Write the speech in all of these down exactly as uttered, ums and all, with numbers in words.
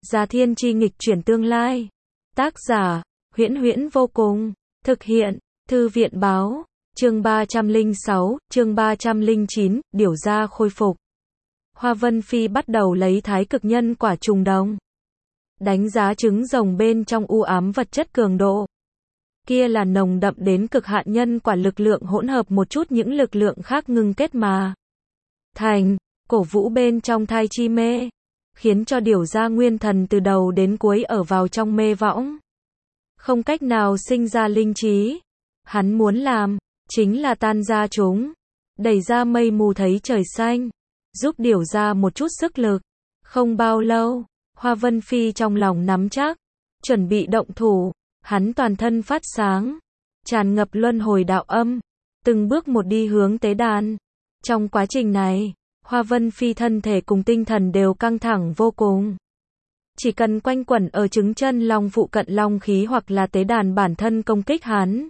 Gia Thiên Chi nghịch chuyển tương lai. Tác giả, Huyễn Huyễn vô cùng. Thực hiện, Thư viện báo. Chương ba trăm lẻ sáu, chương ba trăm lẻ chín, điểu gia khôi phục. Hoa Vân Phi bắt đầu lấy thái cực nhân quả trùng đồng. Đánh giá trứng rồng bên trong u ám vật chất cường độ. Kia là nồng đậm đến cực hạn nhân quả lực lượng hỗn hợp một chút những lực lượng khác ngưng kết mà thành, cổ vũ bên trong thai chi mê, khiến cho điểu gia nguyên thần từ đầu đến cuối ở vào trong mê võng. Không cách nào sinh ra linh trí. Hắn muốn làm, chính là tan ra chúng, đẩy ra mây mù thấy trời xanh, giúp điểu gia một chút sức lực. Không bao lâu, Hoa Vân Phi trong lòng nắm chắc, chuẩn bị động thủ, hắn toàn thân phát sáng, tràn ngập luân hồi đạo âm, từng bước một đi hướng tế đàn. Trong quá trình này, Hoa Vân Phi thân thể cùng tinh thần đều căng thẳng vô cùng. Chỉ cần quanh quẩn ở trứng chân long phụ cận long khí hoặc là tế đàn bản thân công kích hắn,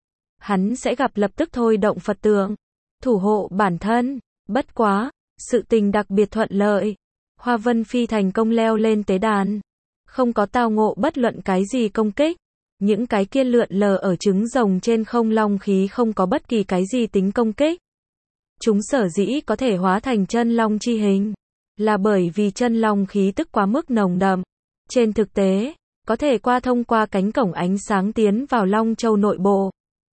hắn sẽ gặp lập tức thôi động Phật tượng, thủ hộ bản thân. Bất quá, sự tình đặc biệt thuận lợi. Hoa Vân Phi thành công leo lên tế đàn, không có tao ngộ bất luận cái gì công kích. Những cái kia lượn lờ ở trứng rồng trên không long khí không có bất kỳ cái gì tính công kích. Chúng sở dĩ có thể hóa thành chân long chi hình, là bởi vì chân long khí tức quá mức nồng đậm. Trên thực tế, có thể qua thông qua cánh cổng ánh sáng tiến vào Long Châu nội bộ.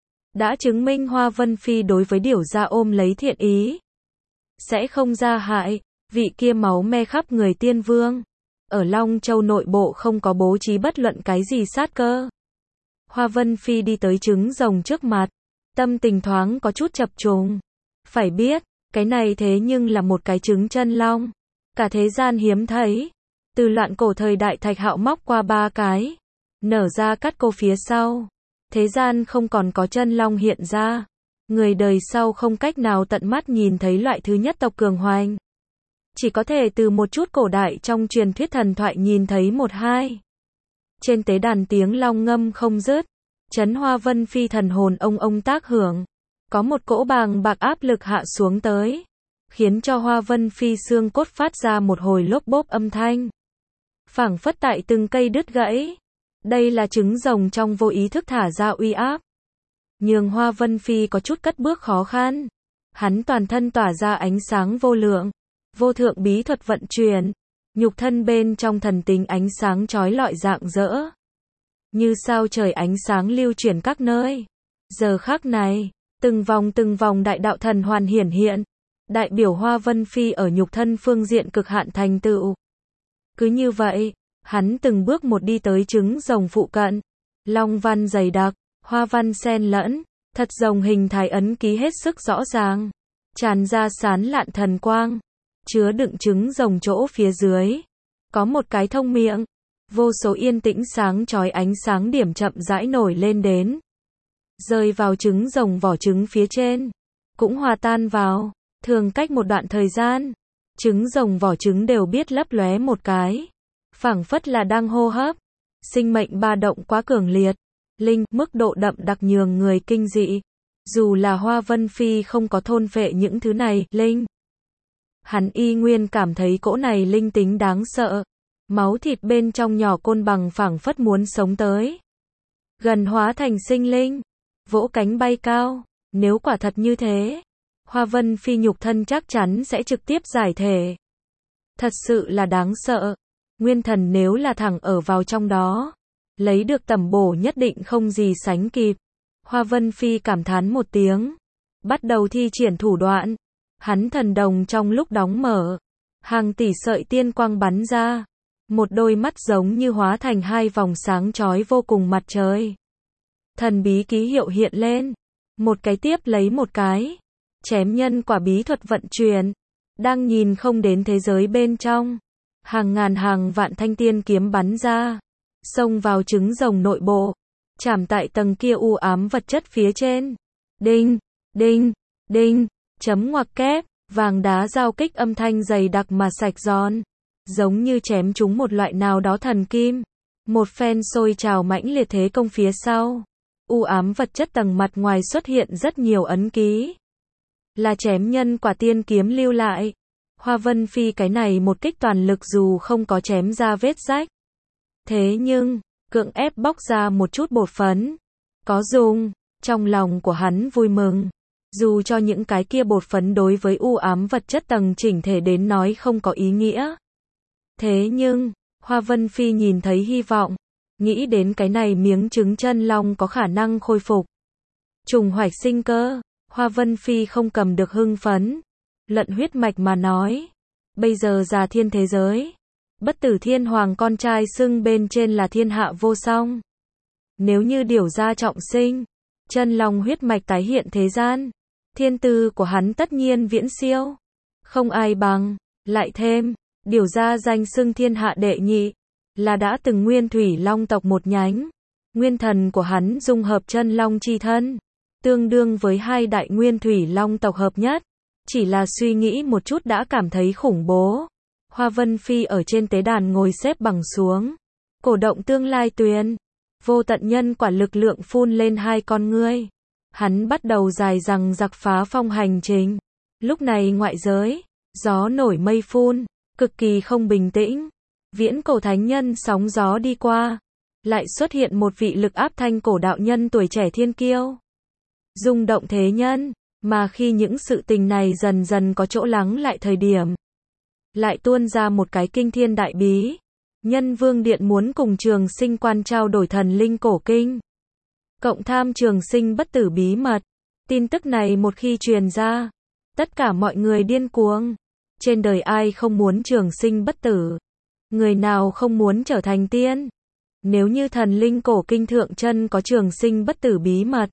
Đã chứng minh Hoa Vân Phi đối với điểu gia ôm lấy thiện ý, sẽ không ra hại. Vị kia máu me khắp người tiên vương, ở Long Châu nội bộ không có bố trí bất luận cái gì sát cơ. Hoa Vân Phi đi tới trứng rồng trước mặt, tâm tình thoáng có chút chập trùng. Phải biết, cái này thế nhưng là một cái trứng chân long, cả thế gian hiếm thấy. Từ loạn cổ thời đại Thạch Hạo móc qua ba cái, nở ra cắt cô phía sau, thế gian không còn có chân long hiện ra. Người đời sau không cách nào tận mắt nhìn thấy loại thứ nhất tộc cường hoành, chỉ có thể từ một chút cổ đại trong truyền thuyết thần thoại nhìn thấy một hai. Trên tế đàn tiếng long ngâm không dứt, chấn Hoa Vân Phi thần hồn ông ông tác hưởng. Có một cỗ bàng bạc áp lực hạ xuống tới, khiến cho Hoa Vân Phi xương cốt phát ra một hồi lốp bốp âm thanh, phảng phất tại từng cây đứt gãy. Đây là trứng rồng trong vô ý thức thả ra uy áp, nhường Hoa Vân Phi có chút cất bước khó khăn. Hắn toàn thân tỏa ra ánh sáng vô lượng, vô thượng bí thuật vận chuyển, nhục thân bên trong thần tính ánh sáng chói lọi rạng rỡ, như sao trời ánh sáng lưu chuyển các nơi. Giờ khắc này, từng vòng từng vòng đại đạo thần hoàn hiển hiện, đại biểu Hoa Vân Phi ở nhục thân phương diện cực hạn thành tựu. Cứ như vậy, hắn từng bước một đi tới trứng rồng phụ cận. Long văn dày đặc, hoa văn xen lẫn, thật rồng hình thái ấn ký hết sức rõ ràng, tràn ra sán lạn thần quang, chứa đựng trứng rồng chỗ phía dưới. Có một cái thông miệng, vô số yên tĩnh sáng chói ánh sáng điểm chậm rãi nổi lên đến, rơi vào trứng rồng vỏ trứng phía trên, cũng hòa tan vào. Thường cách một đoạn thời gian, trứng rồng vỏ trứng đều biết lấp lóe một cái, phảng phất là đang hô hấp. Sinh mệnh ba động quá cường liệt, linh, mức độ đậm đặc nhường người kinh dị. Dù là Hoa Vân Phi không có thôn phệ những thứ này, linh, hắn y nguyên cảm thấy cỗ này linh tính đáng sợ. Máu thịt bên trong nhỏ côn bằng phảng phất muốn sống tới, gần hóa thành sinh linh, vỗ cánh bay cao. Nếu quả thật như thế, Hoa Vân Phi nhục thân chắc chắn sẽ trực tiếp giải thể. Thật sự là đáng sợ. Nguyên thần nếu là thẳng ở vào trong đó, lấy được tầm bổ nhất định không gì sánh kịp. Hoa Vân Phi cảm thán một tiếng, bắt đầu thi triển thủ đoạn. Hắn thần đồng trong lúc đóng mở, hàng tỷ sợi tiên quang bắn ra, một đôi mắt giống như hóa thành hai vòng sáng chói vô cùng mặt trời. Thần bí ký hiệu hiện lên, một cái tiếp lấy một cái, chém nhân quả bí thuật vận chuyển, đang nhìn không đến thế giới bên trong. Hàng ngàn hàng vạn thanh tiên kiếm bắn ra, xông vào trứng rồng nội bộ, chạm tại tầng kia u ám vật chất phía trên. Đinh, đinh, đinh, chấm ngoặc kép, vàng đá giao kích âm thanh dày đặc mà sạch giòn, giống như chém trúng một loại nào đó thần kim. Một phen sôi trào mãnh liệt thế công phía sau, u ám vật chất tầng mặt ngoài xuất hiện rất nhiều ấn ký, là chém nhân quả tiên kiếm lưu lại. Hoa Vân Phi cái này một kích toàn lực dù không có chém ra vết rách. Thế nhưng, cưỡng ép bóc ra một chút bột phấn. Có dùng, trong lòng của hắn vui mừng. Dù cho những cái kia bột phấn đối với u ám vật chất tầng chỉnh thể đến nói không có ý nghĩa. Thế nhưng, Hoa Vân Phi nhìn thấy hy vọng. Nghĩ đến cái này miếng trứng chân long có khả năng khôi phục. Trùng hoạch sinh cơ, Hoa Vân Phi không cầm được hưng phấn. Lận huyết mạch mà nói. Bây giờ già thiên thế giới. Bất tử thiên hoàng con trai xưng bên trên là thiên hạ vô song. Nếu như điểu gia trọng sinh, chân long huyết mạch tái hiện thế gian, thiên tư của hắn tất nhiên viễn siêu. Không ai bằng, lại thêm, điểu gia danh xưng thiên hạ đệ nhị, là đã từng nguyên thủy long tộc một nhánh. Nguyên thần của hắn dung hợp chân long chi thân, tương đương với hai đại nguyên thủy long tộc hợp nhất. Chỉ là suy nghĩ một chút đã cảm thấy khủng bố. Hoa Vân Phi ở trên tế đàn ngồi xếp bằng xuống. Cổ động tương lai tuyền. Vô tận nhân quả lực lượng phun lên hai con ngươi. Hắn bắt đầu dài dằng dặc phá phong hành trình. Lúc này ngoại giới, gió nổi mây phun, cực kỳ không bình tĩnh. Viễn cổ thánh nhân sóng gió đi qua. Lại xuất hiện một vị lực áp thanh cổ đạo nhân tuổi trẻ thiên kiêu. Rung động thế nhân. Mà khi những sự tình này dần dần có chỗ lắng lại thời điểm, lại tuôn ra một cái kinh thiên đại bí. Nhân Vương Điện muốn cùng Trường Sinh Quan trao đổi thần linh cổ kinh. Cộng tham Trường Sinh bất tử bí mật. Tin tức này một khi truyền ra, tất cả mọi người điên cuồng. Trên đời ai không muốn Trường Sinh bất tử? Người nào không muốn trở thành tiên? Nếu như thần linh cổ kinh thượng chân có Trường Sinh bất tử bí mật,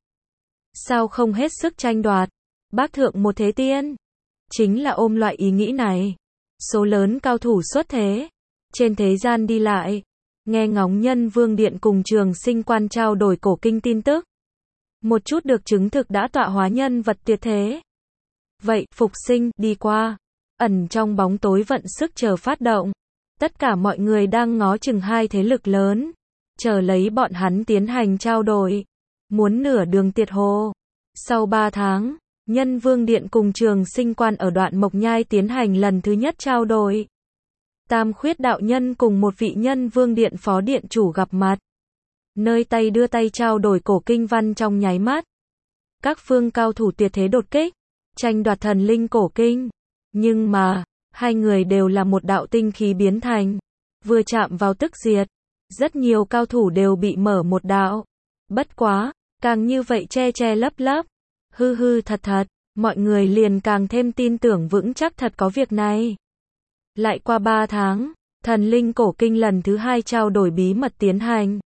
sao không hết sức tranh đoạt? Bác thượng một thế tiên. Chính là ôm loại ý nghĩ này. Số lớn cao thủ xuất thế. Trên thế gian đi lại. Nghe ngóng Nhân Vương Điện cùng Trường Sinh Quan trao đổi cổ kinh tin tức. Một chút được chứng thực đã tọa hóa nhân vật tuyệt thế. Vậy, phục sinh, đi qua. Ẩn trong bóng tối vận sức chờ phát động. Tất cả mọi người đang ngó chừng hai thế lực lớn. Chờ lấy bọn hắn tiến hành trao đổi. Muốn nửa đường tiệt hồ. Sau ba tháng. Nhân Vương Điện cùng Trường Sinh Quan ở đoạn Mộc Nhai tiến hành lần thứ nhất trao đổi. Tam Khuyết đạo nhân cùng một vị Nhân Vương Điện phó điện chủ gặp mặt. Nơi tay đưa tay trao đổi cổ kinh văn trong nháy mắt. Các phương cao thủ tuyệt thế đột kích, tranh đoạt thần linh cổ kinh. Nhưng mà, hai người đều là một đạo tinh khí biến thành. Vừa chạm vào tức diệt. Rất nhiều cao thủ đều bị mở một đạo. Bất quá, càng như vậy che che lấp lấp. Hư hư thật thật, mọi người liền càng thêm tin tưởng vững chắc thật có việc này. Lại qua ba tháng, thần linh cổ kinh lần thứ hai trao đổi bí mật tiến hành.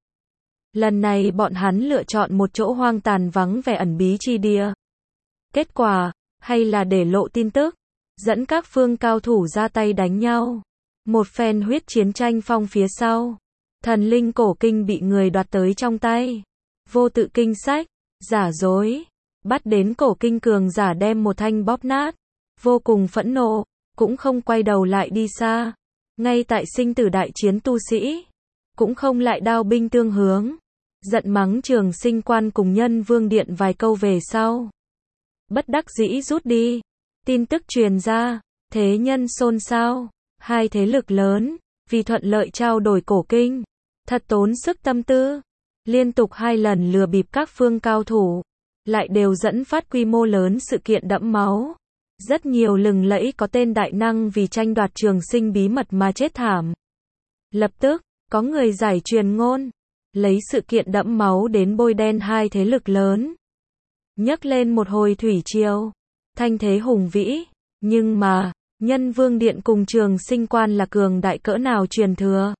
Lần này bọn hắn lựa chọn một chỗ hoang tàn vắng vẻ ẩn bí chi địa. Kết quả, hay là để lộ tin tức, dẫn các phương cao thủ ra tay đánh nhau. Một phen huyết chiến tranh phong phía sau. Thần linh cổ kinh bị người đoạt tới trong tay. Vô tự kinh sách, giả dối. Bắt đến cổ kinh cường giả đem một thanh bóp nát. Vô cùng phẫn nộ, cũng không quay đầu lại đi xa. Ngay tại sinh tử đại chiến tu sĩ, cũng không lại đao binh tương hướng. Giận mắng Trường Sinh Quan cùng Nhân Vương Điện vài câu về sau. Bất đắc dĩ rút đi. Tin tức truyền ra, thế nhân xôn xao. Hai thế lực lớn, vì thuận lợi trao đổi cổ kinh. Thật tốn sức tâm tư. Liên tục hai lần lừa bịp các phương cao thủ. Lại đều dẫn phát quy mô lớn sự kiện đẫm máu. Rất nhiều lừng lẫy có tên đại năng vì tranh đoạt trường sinh bí mật mà chết thảm. Lập tức, có người giải truyền ngôn. Lấy sự kiện đẫm máu đến bôi đen hai thế lực lớn. Nhấc lên một hồi thủy triều. Thanh thế hùng vĩ. Nhưng mà, Nhân Vương Điện cùng Trường Sinh Quan là cường đại cỡ nào truyền thừa.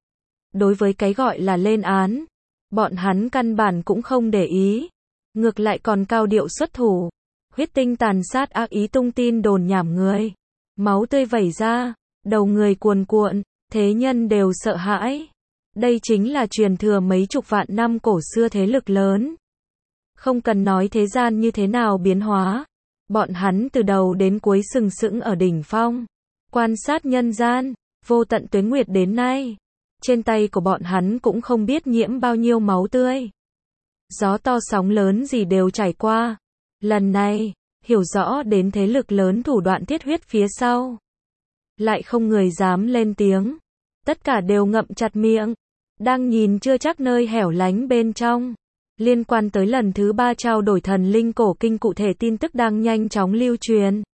Đối với cái gọi là lên án, bọn hắn căn bản cũng không để ý. Ngược lại còn cao điệu xuất thủ. Huyết tinh tàn sát ác ý tung tin đồn nhảm người. Máu tươi vẩy ra, đầu người cuồn cuộn, thế nhân đều sợ hãi. Đây chính là truyền thừa mấy chục vạn năm cổ xưa thế lực lớn. Không cần nói thế gian như thế nào biến hóa. Bọn hắn từ đầu đến cuối sừng sững ở đỉnh phong. Quan sát nhân gian, vô tận tuế nguyệt đến nay. Trên tay của bọn hắn cũng không biết nhiễm bao nhiêu máu tươi. Gió to sóng lớn gì đều trải qua. Lần này, hiểu rõ đến thế lực lớn thủ đoạn thiết huyết phía sau. lại không người dám lên tiếng. Tất cả đều ngậm chặt miệng, đang nhìn chưa chắc nơi hẻo lánh bên trong. Liên quan tới lần thứ ba trao đổi thần linh cổ kinh, cụ thể tin tức đang nhanh chóng lưu truyền.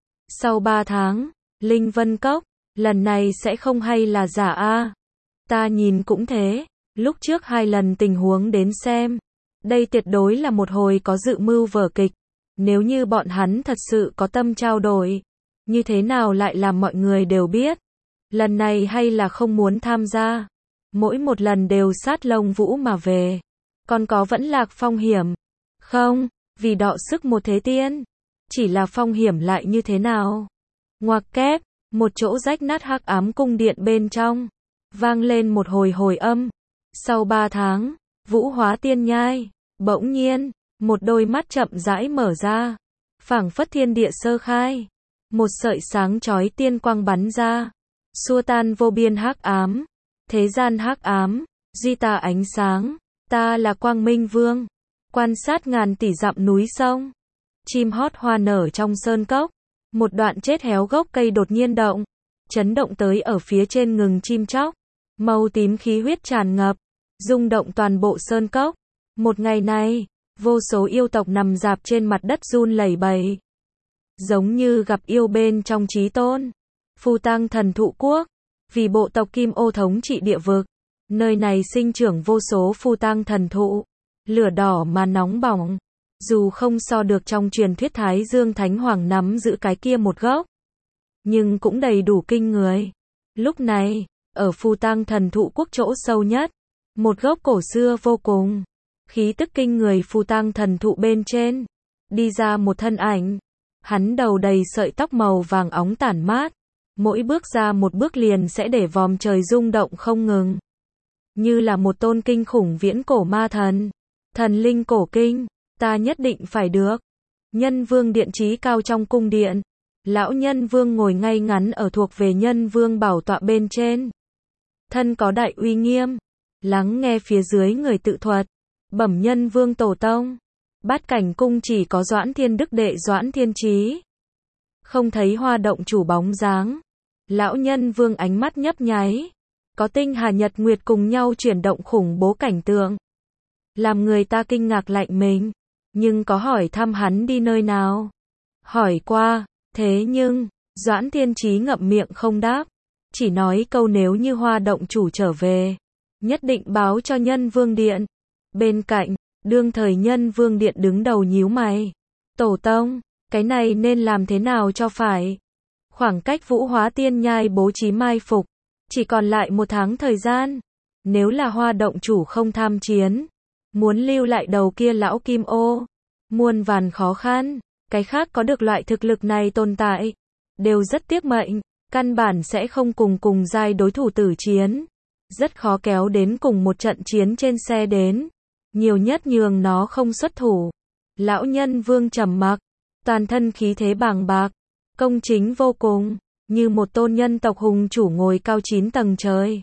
Sau ba tháng, Linh Vân Cốc, lần này sẽ không hay là giả a? Ta nhìn cũng thế, lúc trước hai lần tình huống đến xem. Đây tuyệt đối là một hồi có dự mưu vở kịch. Nếu như bọn hắn thật sự có tâm trao đổi, như thế nào lại làm mọi người đều biết. Lần này hay là không muốn tham gia. Mỗi một lần đều sát lông vũ mà về. Còn có vẫn lạc phong hiểm. Không, vì đọ sức một thế tiên. Chỉ là phong hiểm lại như thế nào? Ngoặc kép, một chỗ rách nát hắc ám cung điện bên trong. Vang lên một hồi hồi âm. Sau ba tháng, Vũ Hóa Tiên Nhai, bỗng nhiên, một đôi mắt chậm rãi mở ra. Phảng phất thiên địa sơ khai. Một sợi sáng chói tiên quang bắn ra. Xua tan vô biên hắc ám. Thế gian hắc ám, duy ta ánh sáng. Ta là Quang Minh Vương. Quan sát ngàn tỷ dặm núi sông. Chim hót hoa nở trong sơn cốc. Một đoạn chết héo gốc cây đột nhiên động. Chấn động tới ở phía trên ngừng chim chóc. Màu tím khí huyết tràn ngập. Rung động toàn bộ sơn cốc. Một ngày này, vô số yêu tộc nằm rạp trên mặt đất run lẩy bẩy. Giống như gặp yêu bên trong chí tôn. Phù Tang Thần Thụ Quốc. Vì bộ tộc Kim Ô thống trị địa vực. Nơi này sinh trưởng vô số phù tang thần thụ. Lửa đỏ mà nóng bỏng. Dù không so được trong truyền thuyết Thái Dương Thánh Hoàng nắm giữ cái kia một gốc. Nhưng cũng đầy đủ kinh người. Lúc này, ở phù tang thần thụ quốc chỗ sâu nhất. Một gốc cổ xưa vô cùng. Khí tức kinh người phù tang thần thụ bên trên. Đi ra một thân ảnh. Hắn đầu đầy sợi tóc màu vàng óng tản mát. Mỗi bước ra một bước liền sẽ để vòm trời rung động không ngừng. Như là một tôn kinh khủng viễn cổ ma thần. Thần linh cổ kinh, ta nhất định phải được. Nhân vương điện trí cao trong cung điện. Lão nhân vương ngồi ngay ngắn ở thuộc về nhân vương bảo tọa bên trên. Thân có đại uy nghiêm. Lắng nghe phía dưới người tự thuật. Bẩm nhân vương tổ tông. Bát cảnh cung chỉ có Doãn Thiên Đức đệ Doãn Thiên Trí. Không thấy Hoa Động chủ bóng dáng. Lão nhân vương ánh mắt nhấp nháy. Có tinh hà nhật nguyệt cùng nhau chuyển động khủng bố cảnh tượng. Làm người ta kinh ngạc lạnh mình. Nhưng có hỏi thăm hắn đi nơi nào? Hỏi qua, thế nhưng, Doãn Thiên Trí ngậm miệng không đáp. Chỉ nói câu nếu như Hoa Động chủ trở về. Nhất định báo cho nhân vương điện. Bên cạnh, đương thời nhân vương điện đứng đầu nhíu mày. Tổ tông, cái này nên làm thế nào cho phải? Khoảng cách Vũ Hóa Tiên Nhai bố trí mai phục. Chỉ còn lại một tháng thời gian. Nếu là Hoa Động chủ không tham chiến. Muốn lưu lại đầu kia lão Kim Ô. Muôn vàn khó khăn. Cái khác có được loại thực lực này tồn tại. Đều rất tiếc mệnh. Căn bản sẽ không cùng cùng giai đối thủ tử chiến. Rất khó kéo đến cùng một trận chiến trên xe đến. Nhiều nhất nhường nó không xuất thủ. Lão nhân vương trầm mặc. Toàn thân khí thế bàng bạc. Công chính vô cùng. Như một tôn nhân tộc hùng chủ ngồi cao chín tầng trời.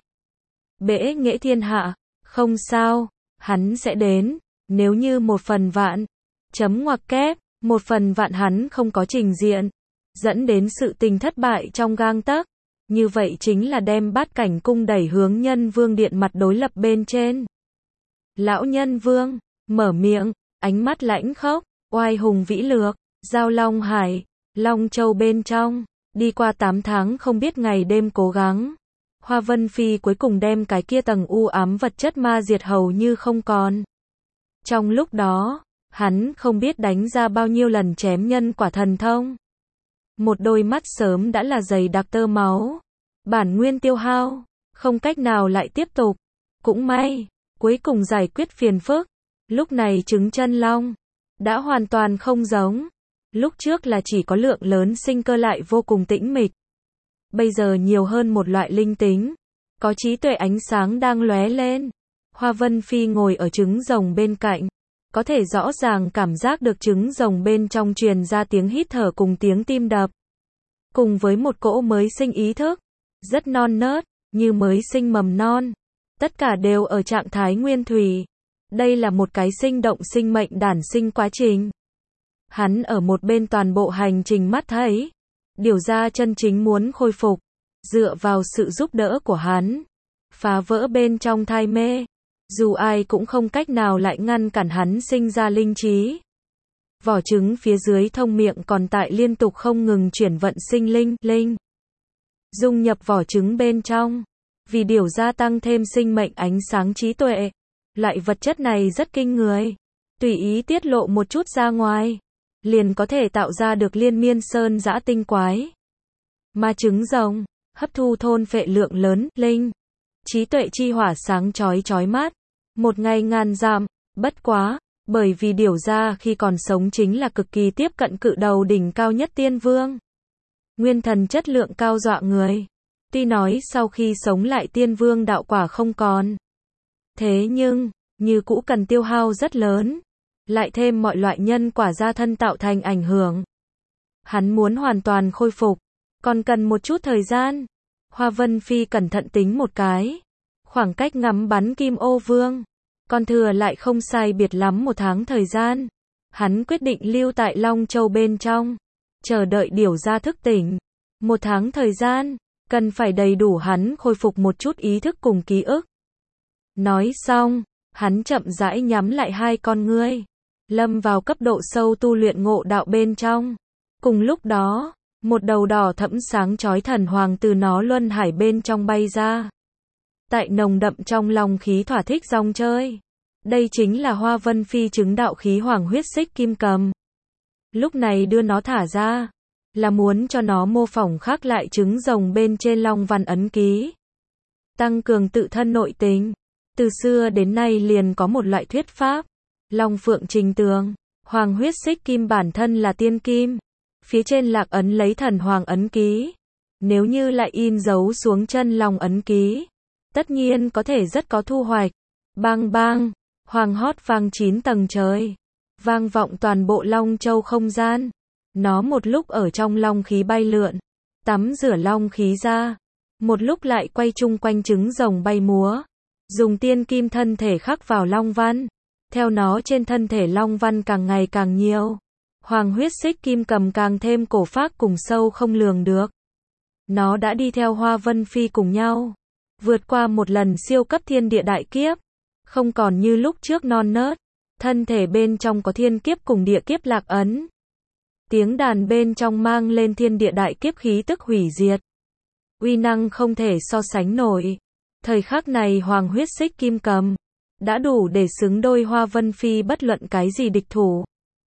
Bẽ nghệ thiên hạ. Không sao. Hắn sẽ đến. Nếu như một phần vạn. Chấm ngoặc kép. Một phần vạn hắn không có trình diện. Dẫn đến sự tình thất bại trong gang tấc. Như vậy chính là đem bát cảnh cung đẩy hướng nhân vương điện mặt đối lập bên trên. Lão nhân vương. Mở miệng. Ánh mắt lãnh khốc. Oai hùng vĩ lược. Giao Long Hải. Long Châu bên trong. Đi qua tám tháng không biết ngày đêm cố gắng. Hoa Vân Phi cuối cùng đem cái kia tầng u ám vật chất ma diệt hầu như không còn. Trong lúc đó, hắn không biết đánh ra bao nhiêu lần chém nhân quả thần thông. Một đôi mắt sớm đã là dày đặc tơ máu. Bản nguyên tiêu hao, không cách nào lại tiếp tục. Cũng may, cuối cùng giải quyết phiền phức. Lúc này trứng chân long đã hoàn toàn không giống. Lúc trước là chỉ có lượng lớn sinh cơ lại vô cùng tĩnh mịch. Bây giờ nhiều hơn một loại linh tính. Có trí tuệ ánh sáng đang lóe lên. Hoa Vân Phi ngồi ở trứng rồng bên cạnh. Có thể rõ ràng cảm giác được trứng rồng bên trong truyền ra tiếng hít thở cùng tiếng tim đập. Cùng với một cỗ mới sinh ý thức. Rất non nớt, như mới sinh mầm non. Tất cả đều ở trạng thái nguyên thủy. Đây là một cái sinh động sinh mệnh đản sinh quá trình. Hắn ở một bên toàn bộ hành trình mắt thấy. Điều ra chân chính muốn khôi phục. dựa vào sự giúp đỡ của hắn, phá vỡ bên trong thai mê. Dù ai cũng không cách nào lại ngăn cản hắn sinh ra linh trí. Vỏ trứng phía dưới thông miệng còn tại liên tục không ngừng chuyển vận sinh linh, linh. Dung nhập vỏ trứng bên trong. Vì điều gia tăng thêm sinh mệnh ánh sáng trí tuệ. Loại vật chất này rất kinh người. Tùy ý tiết lộ một chút ra ngoài. Liền có thể tạo ra được liên miên sơn dã tinh quái. Ma trứng rồng, hấp thu thôn phệ lượng lớn, linh. Trí tuệ chi hỏa sáng chói chói mắt. Một ngày ngàn dặm, bất quá, bởi vì điều ra khi còn sống chính là cực kỳ tiếp cận cự đầu đỉnh cao nhất tiên vương. Nguyên thần chất lượng cao dọa người. Tuy nói sau khi sống lại tiên vương đạo quả không còn. Thế nhưng, như cũ cần tiêu hao rất lớn. Lại thêm mọi loại nhân quả gia thân tạo thành ảnh hưởng. Hắn muốn hoàn toàn khôi phục. Còn cần một chút thời gian. Hoa Vân Phi cẩn thận tính một cái. Khoảng cách ngắm bắn Kim Ô Vương. Còn thừa lại không sai biệt lắm một tháng thời gian. Hắn quyết định lưu tại Long Châu bên trong. Chờ đợi điều ra thức tỉnh. Một tháng thời gian. Cần phải đầy đủ hắn khôi phục một chút ý thức cùng ký ức. Nói xong. Hắn chậm rãi nhắm lại hai con ngươi. Lâm vào cấp độ sâu tu luyện ngộ đạo bên trong. Cùng lúc đó. Một đầu đỏ thẫm sáng chói thần hoàng từ nó luân hải bên trong bay ra. Tại nồng đậm trong lòng khí thỏa thích rong chơi. Đây chính là Hoa Vân Phi chứng đạo khí hoàng huyết xích kim cầm. Lúc này đưa nó thả ra. Là muốn cho nó mô phỏng khắc lại trứng rồng bên trên long văn ấn ký. Tăng cường tự thân nội tình. Từ xưa đến nay liền có một loại thuyết pháp. Long phượng trình tường. Hoàng huyết xích kim bản thân là tiên kim. Phía trên lạc ấn lấy thần hoàng ấn ký. Nếu như lại in dấu xuống chân long ấn ký. Tất nhiên có thể rất có thu hoạch. Bang bang. Hoàng hót vang chín tầng trời. Vang vọng toàn bộ Long Châu không gian. Nó một lúc ở trong long khí bay lượn. Tắm rửa long khí ra. Một lúc lại quay chung quanh trứng rồng bay múa. Dùng tiên kim thân thể khắc vào long văn. Theo nó trên thân thể long văn càng ngày càng nhiều. Hoàng huyết xích kim cầm càng thêm cổ phác cùng sâu không lường được. Nó đã đi theo Hoa Vân Phi cùng nhau. Vượt qua một lần siêu cấp thiên địa đại kiếp. Không còn như lúc trước non nớt. Thân thể bên trong có thiên kiếp cùng địa kiếp lạc ấn. Tiếng đàn bên trong mang lên thiên địa đại kiếp khí tức hủy diệt. Uy năng không thể so sánh nổi. Thời khắc này Hoàng huyết xích kim cầm. Đã đủ để xứng đôi Hoa Vân Phi bất luận cái gì địch thủ.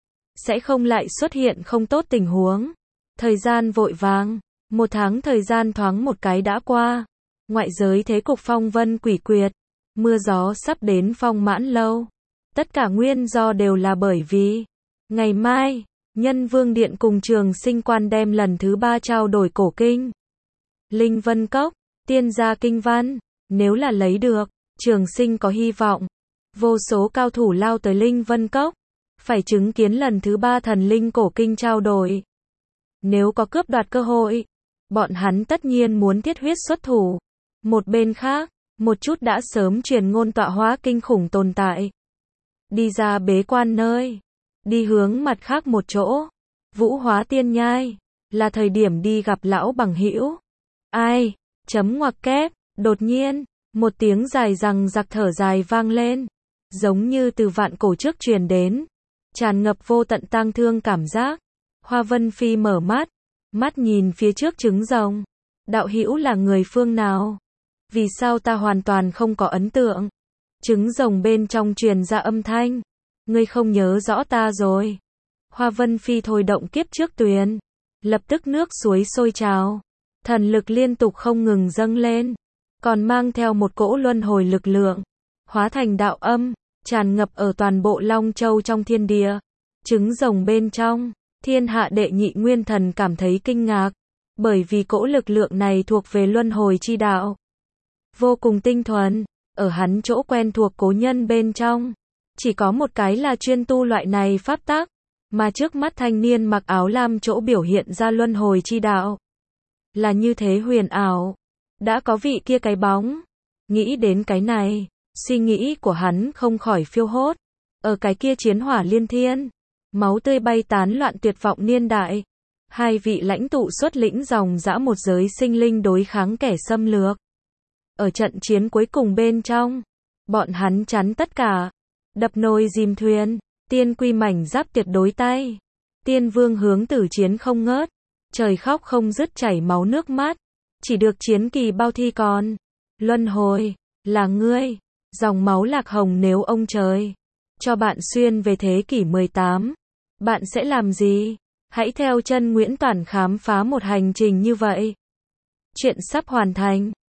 Sẽ không lại xuất hiện không tốt tình huống. Thời gian vội vàng. Một tháng thời gian thoáng một cái đã qua. Ngoại giới thế cục phong vân quỷ quyệt. Mưa gió sắp đến phong mãn lâu. Tất cả nguyên do đều là bởi vì. Ngày mai, Nhân Vương Điện cùng Trường Sinh Quan đem lần thứ ba trao đổi cổ kinh. Linh Vân Cốc, tiên gia kinh văn. Nếu là lấy được, Trường Sinh có hy vọng. Vô số cao thủ lao tới Linh Vân Cốc. Phải chứng kiến lần thứ ba thần linh cổ kinh trao đổi. Nếu có cướp đoạt cơ hội, bọn hắn tất nhiên muốn thiết huyết xuất thủ. Một bên khác, một chút đã sớm truyền ngôn tọa hóa kinh khủng tồn tại. Đi ra bế quan nơi. Đi hướng mặt khác một chỗ. Vũ hóa tiên nhai. Là thời điểm đi gặp lão bằng hữu. Ai? Chấm ngoặc kép. Đột nhiên, một tiếng dài rằng giặc thở dài vang lên. Giống như từ vạn cổ trước truyền đến. Tràn ngập vô tận tang thương cảm giác. Hoa Vân Phi mở mắt. Mắt nhìn phía trước trứng rồng. Đạo hữu là người phương nào? Vì sao ta hoàn toàn không có ấn tượng? Trứng rồng bên trong truyền ra âm thanh. Ngươi không nhớ rõ ta rồi. Hoa Vân Phi thôi động kiếp trước tuyền. Lập tức nước suối sôi trào. Thần lực liên tục không ngừng dâng lên. Còn mang theo một cỗ luân hồi lực lượng. Hóa thành đạo âm. Tràn ngập ở toàn bộ Long Châu trong thiên địa. Trứng rồng bên trong. Thiên hạ đệ nhị nguyên thần cảm thấy kinh ngạc. Bởi vì cỗ lực lượng này thuộc về luân hồi chi đạo. Vô cùng tinh thuần. Ở hắn chỗ quen thuộc cố nhân bên trong. Chỉ có một cái là chuyên tu loại này pháp tác. Mà trước mắt thanh niên mặc áo lam chỗ biểu hiện ra luân hồi chi đạo. Là như thế huyền ảo. Đã có vị kia cái bóng. Nghĩ đến cái này. Suy nghĩ của hắn không khỏi phiêu hốt. Ở cái kia chiến hỏa liên thiên. Máu tươi bay tán loạn tuyệt vọng niên đại. Hai vị lãnh tụ xuất lĩnh dòng dã một giới sinh linh đối kháng kẻ xâm lược. Ở trận chiến cuối cùng bên trong, bọn hắn chắn tất cả, đập nồi dìm thuyền, tiên quy mảnh giáp tuyệt đối tay. Tiên vương hướng tử chiến không ngớt, trời khóc không dứt chảy máu nước mắt, chỉ được chiến kỳ bao thi còn. Luân hồi, là ngươi, dòng máu lạc hồng nếu ông trời cho bạn xuyên về thế kỷ mười tám, bạn sẽ làm gì? Hãy theo chân Nguyễn Toản khám phá một hành trình như vậy. Chuyện sắp hoàn thành.